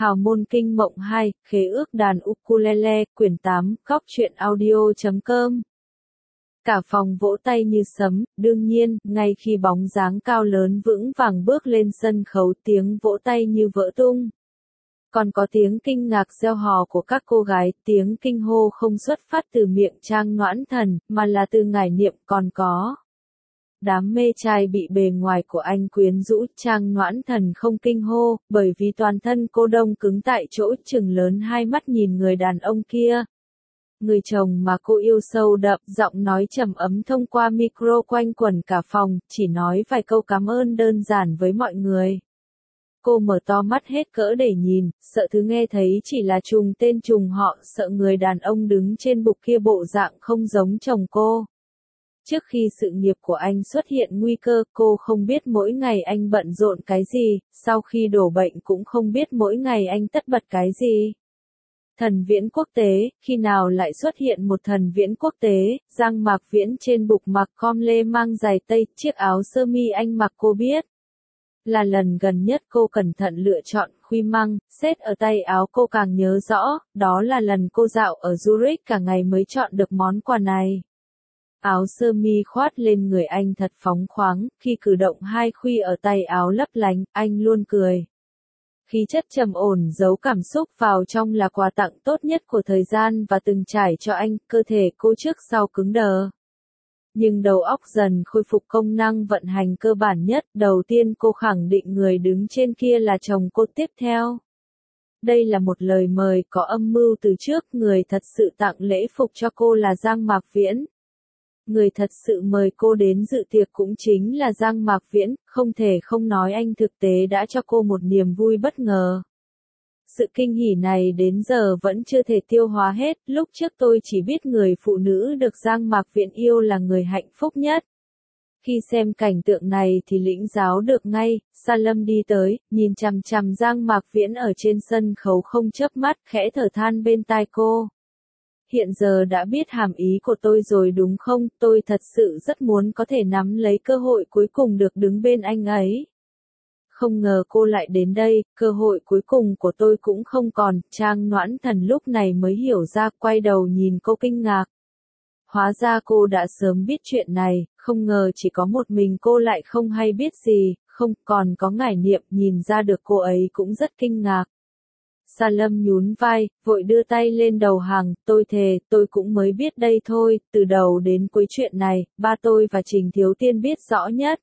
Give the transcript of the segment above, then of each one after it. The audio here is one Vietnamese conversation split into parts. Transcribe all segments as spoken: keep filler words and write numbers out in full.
Hào môn kinh mộng hai, khế ước đàn ukulele, quyển tám, góc truyện audio chấm com. Cả phòng vỗ tay như sấm, đương nhiên, ngay khi bóng dáng cao lớn vững vàng bước lên sân khấu tiếng vỗ tay như vỡ tung. Còn có tiếng kinh ngạc reo hò của các cô gái, tiếng kinh hô không xuất phát từ miệng Trang Noãn Thần, mà là từ ngải niệm còn có. Đám mê trai bị bề ngoài của anh quyến rũ, Trang Noãn Thần không kinh hô, bởi vì toàn thân cô đông cứng tại chỗ, chừng lớn hai mắt nhìn người đàn ông kia. Người chồng mà cô yêu sâu đậm, giọng nói trầm ấm thông qua micro quanh quẩn cả phòng, chỉ nói vài câu cảm ơn đơn giản với mọi người. Cô mở to mắt hết cỡ để nhìn, sợ thứ nghe thấy chỉ là trùng tên trùng họ, sợ người đàn ông đứng trên bục kia bộ dạng không giống chồng cô. Trước khi sự nghiệp của anh xuất hiện nguy cơ, cô không biết mỗi ngày anh bận rộn cái gì, sau khi đổ bệnh cũng không biết mỗi ngày anh tất bật cái gì. Thần Viễn quốc tế, khi nào lại xuất hiện một thần Viễn quốc tế, Giang Mạc Viễn trên bục mặc com lê mang giày tây, chiếc áo sơ mi anh mặc cô biết. Là lần gần nhất cô cẩn thận lựa chọn khuy măng, xét ở tay áo cô càng nhớ rõ, đó là lần cô dạo ở Zurich cả ngày mới chọn được món quà này. Áo sơ mi khoát lên người anh thật phóng khoáng, khi cử động hai khuy ở tay áo lấp lánh, anh luôn cười. Khí chất trầm ổn giấu cảm xúc vào trong là quà tặng tốt nhất của thời gian và từng trải cho anh, cơ thể cô trước sau cứng đờ. Nhưng đầu óc dần khôi phục công năng vận hành cơ bản nhất, đầu tiên cô khẳng định người đứng trên kia là chồng cô tiếp theo. Đây là một lời mời có âm mưu từ trước, người thật sự tặng lễ phục cho cô là Giang Mạc Viễn. Người thật sự mời cô đến dự tiệc cũng chính là Giang Mạc Viễn, không thể không nói anh thực tế đã cho cô một niềm vui bất ngờ. Sự kinh hỉ này đến giờ vẫn chưa thể tiêu hóa hết, lúc trước tôi chỉ biết người phụ nữ được Giang Mạc Viễn yêu là người hạnh phúc nhất. Khi xem cảnh tượng này thì lĩnh giáo được ngay, Sa Lâm đi tới, nhìn chằm chằm Giang Mạc Viễn ở trên sân khấu không chớp mắt, khẽ thở than bên tai cô. Hiện giờ đã biết hàm ý của tôi rồi đúng không, tôi thật sự rất muốn có thể nắm lấy cơ hội cuối cùng được đứng bên anh ấy. Không ngờ cô lại đến đây, cơ hội cuối cùng của tôi cũng không còn, Trang Noãn Thần lúc này mới hiểu ra, quay đầu nhìn cô kinh ngạc. Hóa ra cô đã sớm biết chuyện này, không ngờ chỉ có một mình cô lại không hay biết gì, không còn có ngải niệm, nhìn ra được cô ấy cũng rất kinh ngạc. Sa Lâm nhún vai, vội đưa tay lên đầu hàng, tôi thề, tôi cũng mới biết đây thôi, từ đầu đến cuối chuyện này, ba tôi và Trình Thiếu Tiên biết rõ nhất.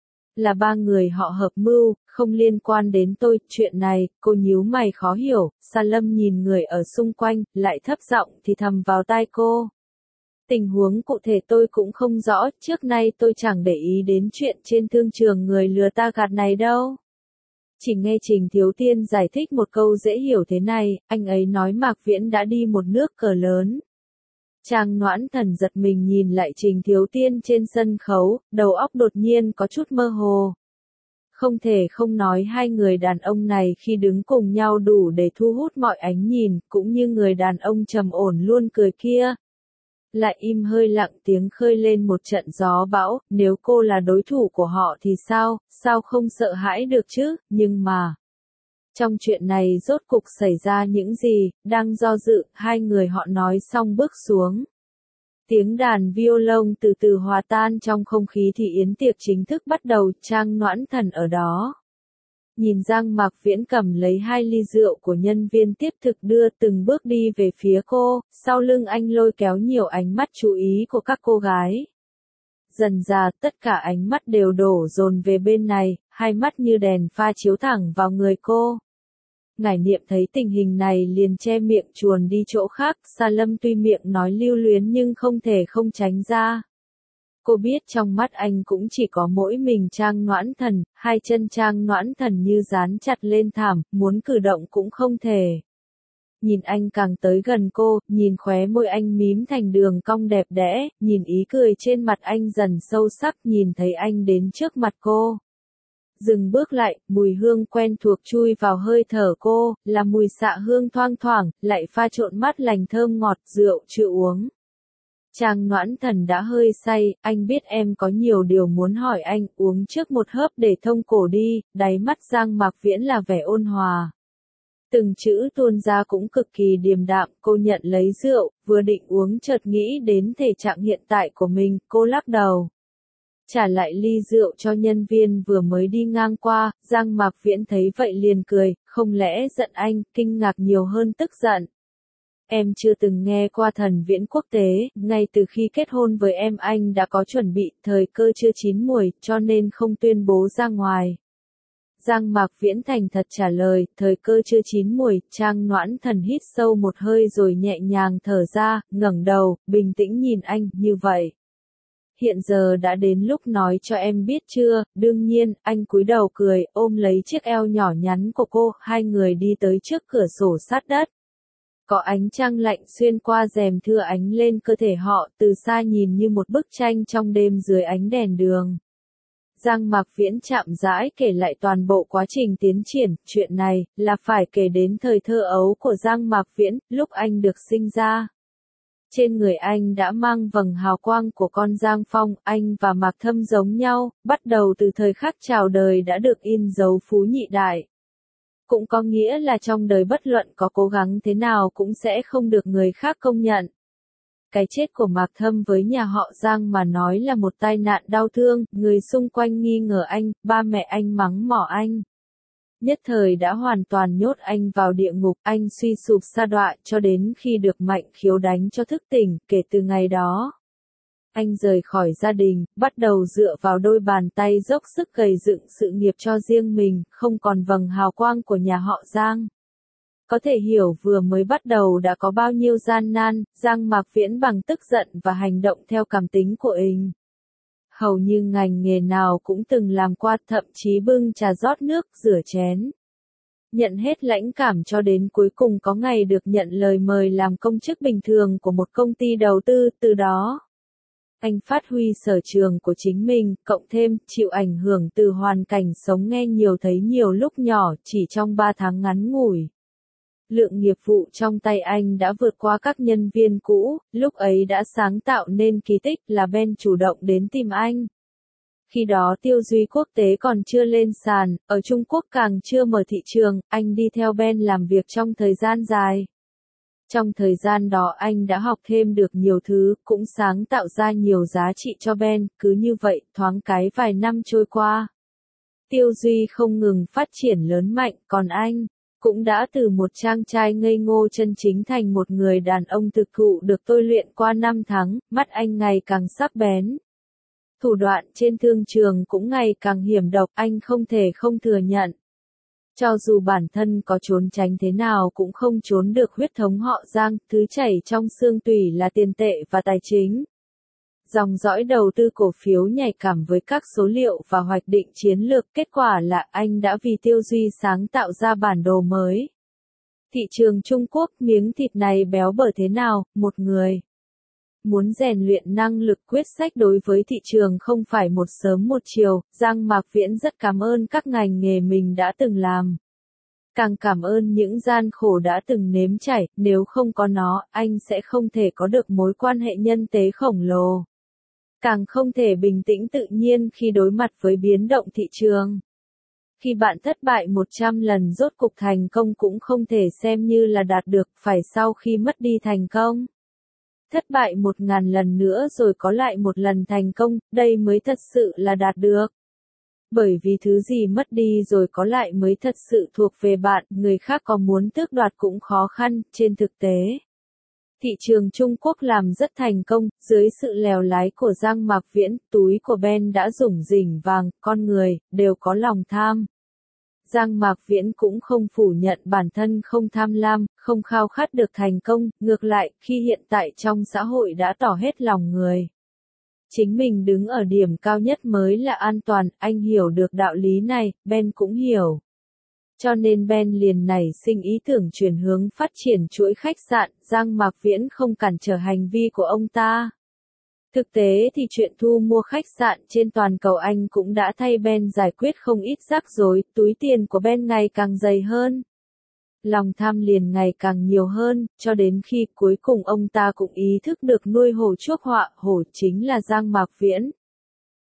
Là ba người họ hợp mưu, không liên quan đến tôi, chuyện này, cô nhíu mày khó hiểu, Sa Lâm nhìn người ở xung quanh, lại thấp giọng thì thầm vào tai cô. Tình huống cụ thể tôi cũng không rõ, trước nay tôi chẳng để ý đến chuyện trên thương trường người lừa ta gạt này đâu. Chỉ nghe Trình Thiếu Tiên giải thích một câu dễ hiểu thế này, anh ấy nói Mạc Viễn đã đi một nước cờ lớn. Trang Noãn Thần giật mình nhìn lại Trình Thiếu Tiên trên sân khấu, đầu óc đột nhiên có chút mơ hồ. Không thể không nói hai người đàn ông này khi đứng cùng nhau đủ để thu hút mọi ánh nhìn, cũng như người đàn ông trầm ổn luôn cười kia. Lại im hơi lặng tiếng khơi lên một trận gió bão, nếu cô là đối thủ của họ thì sao, sao không sợ hãi được chứ, nhưng mà. Trong chuyện này rốt cục xảy ra những gì, đang do dự, hai người họ nói xong bước xuống. Tiếng đàn violon từ từ hòa tan trong không khí thì yến tiệc chính thức bắt đầu, Trang Noãn Thần ở đó. Nhìn Giang Mạc Viễn cầm lấy hai ly rượu của nhân viên tiếp thực đưa từng bước đi về phía cô, sau lưng anh lôi kéo nhiều ánh mắt chú ý của các cô gái. Dần dà tất cả ánh mắt đều đổ dồn về bên này, hai mắt như đèn pha chiếu thẳng vào người cô. Ngải niệm thấy tình hình này liền che miệng chuồn đi chỗ khác, Sa Lâm tuy miệng nói lưu luyến nhưng không thể không tránh ra. Cô biết trong mắt anh cũng chỉ có mỗi mình Trang Noãn Thần, hai chân Trang Noãn Thần như dán chặt lên thảm, muốn cử động cũng không thể. Nhìn anh càng tới gần cô, nhìn khóe môi anh mím thành đường cong đẹp đẽ, nhìn ý cười trên mặt anh dần sâu sắc, nhìn thấy anh đến trước mặt cô. Dừng bước lại, mùi hương quen thuộc chui vào hơi thở cô, là mùi xạ hương thoang thoảng, lại pha trộn mát lành thơm ngọt, rượu chưa uống. Trang Noãn Thần đã hơi say, anh biết em có nhiều điều muốn hỏi anh, uống trước một hớp để thông cổ đi, đáy mắt Giang Mạc Viễn là vẻ ôn hòa. Từng chữ tuôn ra cũng cực kỳ điềm đạm, cô nhận lấy rượu, vừa định uống chợt nghĩ đến thể trạng hiện tại của mình, cô lắc đầu. Trả lại ly rượu cho nhân viên vừa mới đi ngang qua, Giang Mạc Viễn thấy vậy liền cười, không lẽ giận anh, kinh ngạc nhiều hơn tức giận. Em chưa từng nghe qua thần viễn quốc tế, ngay từ khi kết hôn với em anh đã có chuẩn bị, thời cơ chưa chín muồi, cho nên không tuyên bố ra ngoài. Giang Mạc Viễn thành thật trả lời, thời cơ chưa chín muồi, Trang Noãn Thần hít sâu một hơi rồi nhẹ nhàng thở ra, ngẩng đầu, bình tĩnh nhìn anh, như vậy. Hiện giờ đã đến lúc nói cho em biết chưa, đương nhiên, anh cúi đầu cười, ôm lấy chiếc eo nhỏ nhắn của cô, hai người đi tới trước cửa sổ sát đất. Có ánh trăng lạnh xuyên qua rèm thưa ánh lên cơ thể họ, từ xa nhìn như một bức tranh trong đêm dưới ánh đèn đường. Giang Mạc Viễn chậm rãi kể lại toàn bộ quá trình tiến triển, chuyện này, là phải kể đến thời thơ ấu của Giang Mạc Viễn, lúc anh được sinh ra. Trên người anh đã mang vầng hào quang của con Giang Phong, anh và Mạc Thâm giống nhau, bắt đầu từ thời khắc chào đời đã được in dấu phú nhị đại. Cũng có nghĩa là trong đời bất luận có cố gắng thế nào cũng sẽ không được người khác công nhận. Cái chết của Mạc Thâm với nhà họ Giang mà nói là một tai nạn đau thương, người xung quanh nghi ngờ anh, ba mẹ anh mắng mỏ anh. Nhất thời đã hoàn toàn nhốt anh vào địa ngục, anh suy sụp sa đọa cho đến khi được Mạnh Khiếu đánh cho thức tỉnh, kể từ ngày đó. Anh rời khỏi gia đình, bắt đầu dựa vào đôi bàn tay dốc sức gầy dựng sự nghiệp cho riêng mình, không còn vầng hào quang của nhà họ Giang. Có thể hiểu vừa mới bắt đầu đã có bao nhiêu gian nan, Giang Mạc Viễn bằng tức giận và hành động theo cảm tính của mình. Hầu như ngành nghề nào cũng từng làm qua, thậm chí bưng trà rót nước, rửa chén. Nhận hết lãnh cảm cho đến cuối cùng có ngày được nhận lời mời làm công chức bình thường của một công ty đầu tư, từ đó. Anh phát huy sở trường của chính mình, cộng thêm, chịu ảnh hưởng từ hoàn cảnh sống nghe nhiều thấy nhiều lúc nhỏ, chỉ trong ba tháng ngắn ngủi. Lượng nghiệp vụ trong tay anh đã vượt qua các nhân viên cũ, lúc ấy đã sáng tạo nên kỳ tích là Ben chủ động đến tìm anh. Khi đó Tiêu Duy quốc tế còn chưa lên sàn, ở Trung Quốc càng chưa mở thị trường, anh đi theo Ben làm việc trong thời gian dài. Trong thời gian đó anh đã học thêm được nhiều thứ, cũng sáng tạo ra nhiều giá trị cho Ben, cứ như vậy, thoáng cái vài năm trôi qua. Tiêu Duy không ngừng phát triển lớn mạnh, còn anh cũng đã từ một chàng trai ngây ngô chân chính thành một người đàn ông thực thụ được tôi luyện qua năm tháng, mắt anh ngày càng sắc bén. Thủ đoạn trên thương trường cũng ngày càng hiểm độc, anh không thể không thừa nhận. Cho dù bản thân có trốn tránh thế nào cũng không trốn được huyết thống họ Giang, thứ chảy trong xương tủy là tiền tệ và tài chính. Dòng dõi đầu tư cổ phiếu nhạy cảm với các số liệu và hoạch định chiến lược, kết quả là anh đã vì Tiêu Duy sáng tạo ra bản đồ mới. Thị trường Trung Quốc, miếng thịt này béo bở thế nào, một người muốn rèn luyện năng lực quyết sách đối với thị trường không phải một sớm một chiều, Giang Mạc Viễn rất cảm ơn các ngành nghề mình đã từng làm. Càng cảm ơn những gian khổ đã từng nếm trải, nếu không có nó, anh sẽ không thể có được mối quan hệ nhân tế khổng lồ. Càng không thể bình tĩnh tự nhiên khi đối mặt với biến động thị trường. Khi bạn thất bại một trăm lần rốt cục thành công cũng không thể xem như là đạt được, phải sau khi mất đi thành công. Thất bại một ngàn lần nữa rồi có lại một lần thành công, đây mới thật sự là đạt được. Bởi vì thứ gì mất đi rồi có lại mới thật sự thuộc về bạn, người khác có muốn tước đoạt cũng khó khăn, trên thực tế. Thị trường Trung Quốc làm rất thành công, dưới sự lèo lái của Giang Mạc Viễn, túi của Ben đã rủng rỉnh vàng, con người, đều có lòng tham. Giang Mạc Viễn cũng không phủ nhận bản thân không tham lam, không khao khát được thành công, ngược lại, khi hiện tại trong xã hội đã tỏ hết lòng người. Chính mình đứng ở điểm cao nhất mới là an toàn, anh hiểu được đạo lý này, Ben cũng hiểu. Cho nên Ben liền nảy sinh ý tưởng chuyển hướng phát triển chuỗi khách sạn, Giang Mạc Viễn không cản trở hành vi của ông ta. Thực tế thì chuyện thu mua khách sạn trên toàn cầu Anh cũng đã thay Ben giải quyết không ít rắc rối, túi tiền của Ben ngày càng dày hơn. Lòng tham liền ngày càng nhiều hơn, cho đến khi cuối cùng ông ta cũng ý thức được nuôi hổ chuốc họa, hổ chính là Giang Mạc Viễn.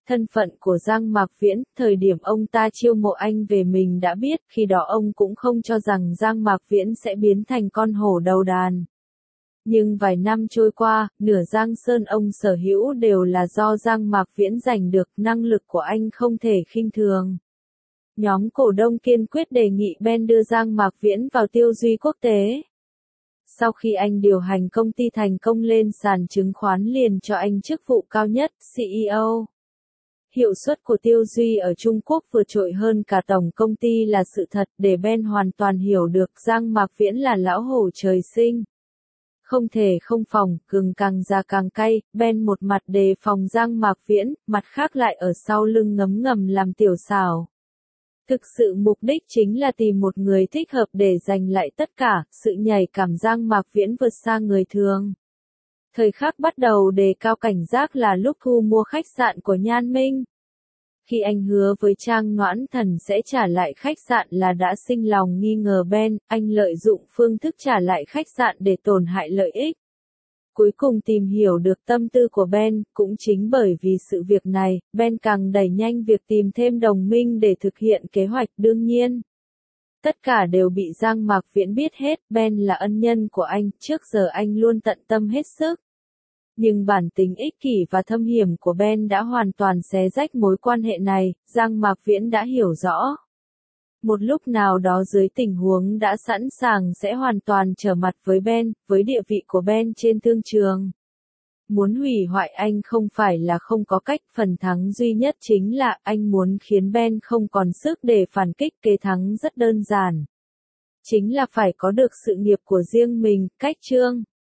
thân phận của Giang Mạc Viễn, thời điểm ông ta chiêu mộ anh về mình đã biết, khi đó ông cũng không cho rằng Giang Mạc Viễn sẽ biến thành con hổ đầu đàn. Nhưng vài năm trôi qua, nửa Giang Sơn ông sở hữu đều là do Giang Mạc Viễn giành được, năng lực của anh không thể khinh thường. Nhóm cổ đông kiên quyết đề nghị Ben đưa Giang Mạc Viễn vào tiêu duy quốc tế. Sau khi anh điều hành công ty thành công lên sàn chứng khoán liền cho anh chức vụ cao nhất, xê e ô. Hiệu suất của tiêu duy ở Trung Quốc vượt trội hơn cả tổng công ty là sự thật, để Ben hoàn toàn hiểu được Giang Mạc Viễn là lão hổ trời sinh. Không thể không phòng, gừng càng già càng cay, Ben một mặt đề phòng Giang Mạc Viễn, mặt khác lại ở sau lưng ngấm ngầm làm tiểu xảo. Thực sự mục đích chính là tìm một người thích hợp để giành lại tất cả, sự nhạy cảm Giang Mạc Viễn vượt xa người thường. Thời khắc bắt đầu đề cao cảnh giác là lúc thu mua khách sạn của Nhan Minh. Khi anh hứa với Trang Noãn Thần sẽ trả lại khách sạn là đã sinh lòng nghi ngờ Ben, anh lợi dụng phương thức trả lại khách sạn để tổn hại lợi ích. Cuối cùng tìm hiểu được tâm tư của Ben, cũng chính bởi vì sự việc này, Ben càng đẩy nhanh việc tìm thêm đồng minh để thực hiện kế hoạch đương nhiên. Tất cả đều bị Giang Mạc Viễn biết hết, Ben là ân nhân của anh, trước giờ anh luôn tận tâm hết sức. Nhưng bản tính ích kỷ và thâm hiểm của Ben đã hoàn toàn xé rách mối quan hệ này, Giang Mạc Viễn đã hiểu rõ. Một lúc nào đó dưới tình huống đã sẵn sàng sẽ hoàn toàn trở mặt với Ben, với địa vị của Ben trên thương trường. Muốn hủy hoại anh không phải là không có cách, phần thắng duy nhất chính là anh muốn khiến Ben không còn sức để phản kích, kế thắng rất đơn giản. Chính là phải có được sự nghiệp của riêng mình, cách chương.